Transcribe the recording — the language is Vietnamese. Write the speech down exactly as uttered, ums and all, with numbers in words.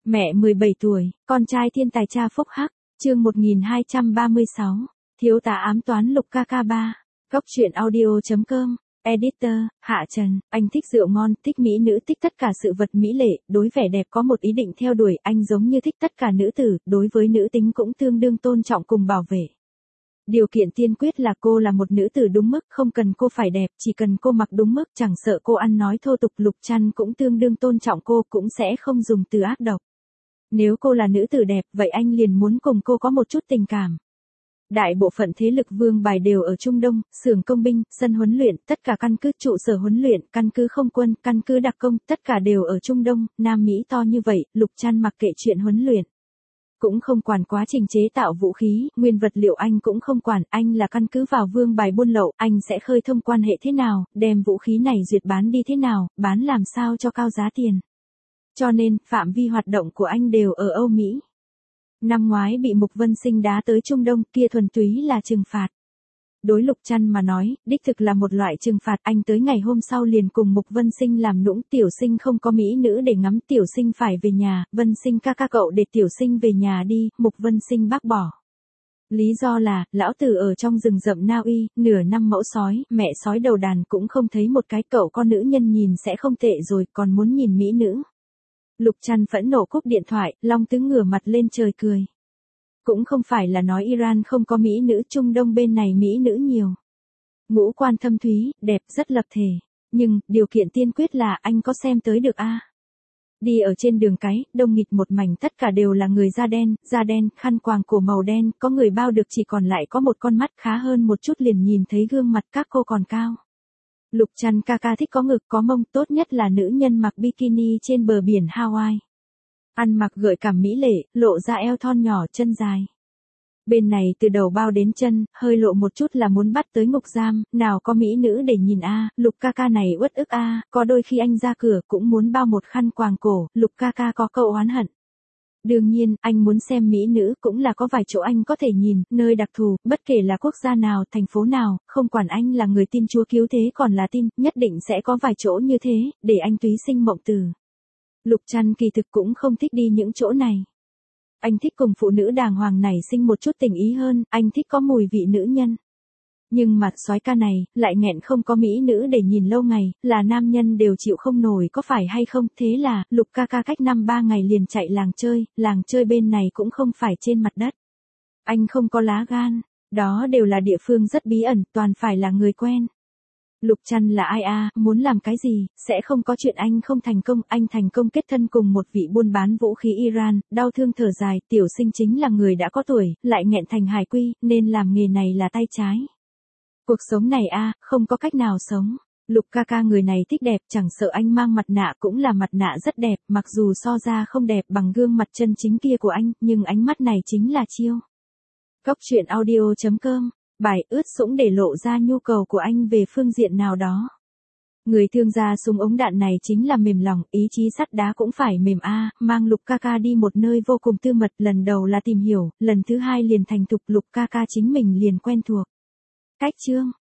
Mẹ mười bảy tuổi, con trai thiên tài cha phúc hắc, chương một nghìn hai trăm ba mươi sáu, thiếu tá ám toán Lục ca ca ba, góc truyện audio.com, editor, Hạ Trần, anh thích rượu ngon, thích mỹ nữ, thích tất cả sự vật mỹ lệ, đối vẻ đẹp có một ý định theo đuổi, anh giống như thích tất cả nữ tử, đối với nữ tính cũng tương đương tôn trọng cùng bảo vệ. Điều kiện tiên quyết là cô là một nữ tử đúng mức, không cần cô phải đẹp, chỉ cần cô mặc đúng mức, chẳng sợ cô ăn nói thô tục. Lục Trăn cũng tương đương tôn trọng cô, cũng sẽ không dùng từ ác độc. Nếu cô là nữ tử đẹp, vậy anh liền muốn cùng cô có một chút tình cảm. Đại bộ phận thế lực vương bài đều ở Trung Đông, xưởng công binh, sân huấn luyện, tất cả căn cứ trụ sở huấn luyện, căn cứ không quân, căn cứ đặc công, tất cả đều ở Trung Đông, Nam Mỹ to như vậy, Lục Trăn mặc kệ chuyện huấn luyện. Cũng không quản quá trình chế tạo vũ khí, nguyên vật liệu anh cũng không quản, anh là căn cứ vào vương bài buôn lậu, anh sẽ khơi thông quan hệ thế nào, đem vũ khí này duyệt bán đi thế nào, bán làm sao cho cao giá tiền. Cho nên, phạm vi hoạt động của anh đều ở Âu Mỹ. Năm ngoái bị Mục Vân Sinh đá tới Trung Đông, kia thuần túy là trừng phạt. Đối Lục Trăn mà nói, đích thực là một loại trừng phạt. Anh tới ngày hôm sau liền cùng Mục Vân Sinh làm nũng, Tiểu Sinh không có mỹ nữ để ngắm, Tiểu Sinh phải về nhà, Vân Sinh ca ca cậu để Tiểu Sinh về nhà đi, Mục Vân Sinh bác bỏ. Lý do là, lão tử ở trong rừng rậm Na Uy, nửa năm mẫu sói, mẹ sói đầu đàn cũng không thấy một cái, cậu con nữ nhân nhìn sẽ không tệ rồi, còn muốn nhìn mỹ nữ. Lục Trăn phẫn nộ cúp điện thoại, Long Tứ ngửa mặt lên trời cười. Cũng không phải là nói Iran không có mỹ nữ, Trung Đông bên này mỹ nữ nhiều. Ngũ quan thâm thúy, đẹp, rất lập thể. Nhưng, điều kiện tiên quyết là anh có xem tới được a à? Đi ở trên đường cái, đông nghịt một mảnh, tất cả đều là người da đen, da đen, khăn quàng cổ màu đen, có người bao được chỉ còn lại có một con mắt, khá hơn một chút liền nhìn thấy gương mặt các cô còn cao. Lục Trăn ca ca thích có ngực có mông, tốt nhất là nữ nhân mặc bikini trên bờ biển Hawaii. Ăn mặc gợi cảm mỹ lệ, lộ ra eo thon nhỏ, chân dài. Bên này từ đầu bao đến chân, hơi lộ một chút là muốn bắt tới ngục giam, nào có mỹ nữ để nhìn a à, Lục ca ca này uất ức a à, có đôi khi anh ra cửa cũng muốn bao một khăn quàng cổ, Lục ca ca có câu oán hận. Đương nhiên, anh muốn xem mỹ nữ cũng là có vài chỗ anh có thể nhìn, nơi đặc thù, bất kể là quốc gia nào, thành phố nào, không quản anh là người tin Chúa cứu thế còn là tin, nhất định sẽ có vài chỗ như thế, để anh túy sinh mộng từ. Lục Trăn kỳ thực cũng không thích đi những chỗ này. Anh thích cùng phụ nữ đàng hoàng này sinh một chút tình ý hơn, anh thích có mùi vị nữ nhân. Nhưng mặt soái ca này, lại nghẹn không có mỹ nữ để nhìn lâu ngày, là nam nhân đều chịu không nổi có phải hay không, thế là, Lục ca ca cách năm ba ngày liền chạy làng chơi, làng chơi bên này cũng không phải trên mặt đất. Anh không có lá gan, đó đều là địa phương rất bí ẩn, toàn phải là người quen. Lục Trăn là ai a à, muốn làm cái gì, sẽ không có chuyện anh không thành công, anh thành công kết thân cùng một vị buôn bán vũ khí Iran, đau thương thở dài, Tiểu Sinh chính là người đã có tuổi, lại nghẹn thành hài quy, nên làm nghề này là tay trái. Cuộc sống này a à, không có cách nào sống. Lục ca ca người này thích đẹp, chẳng sợ anh mang mặt nạ cũng là mặt nạ rất đẹp, mặc dù so ra không đẹp bằng gương mặt chân chính kia của anh, nhưng ánh mắt này chính là chiêu. Góc truyện audio.com, bài ướt sũng để lộ ra nhu cầu của anh về phương diện nào đó. Người thương gia súng ống đạn này chính là mềm lòng, ý chí sắt đá cũng phải mềm a à, mang Lục ca ca đi một nơi vô cùng tư mật, lần đầu là tìm hiểu, lần thứ hai liền thành thục, Lục ca ca chính mình liền quen thuộc. Cách chương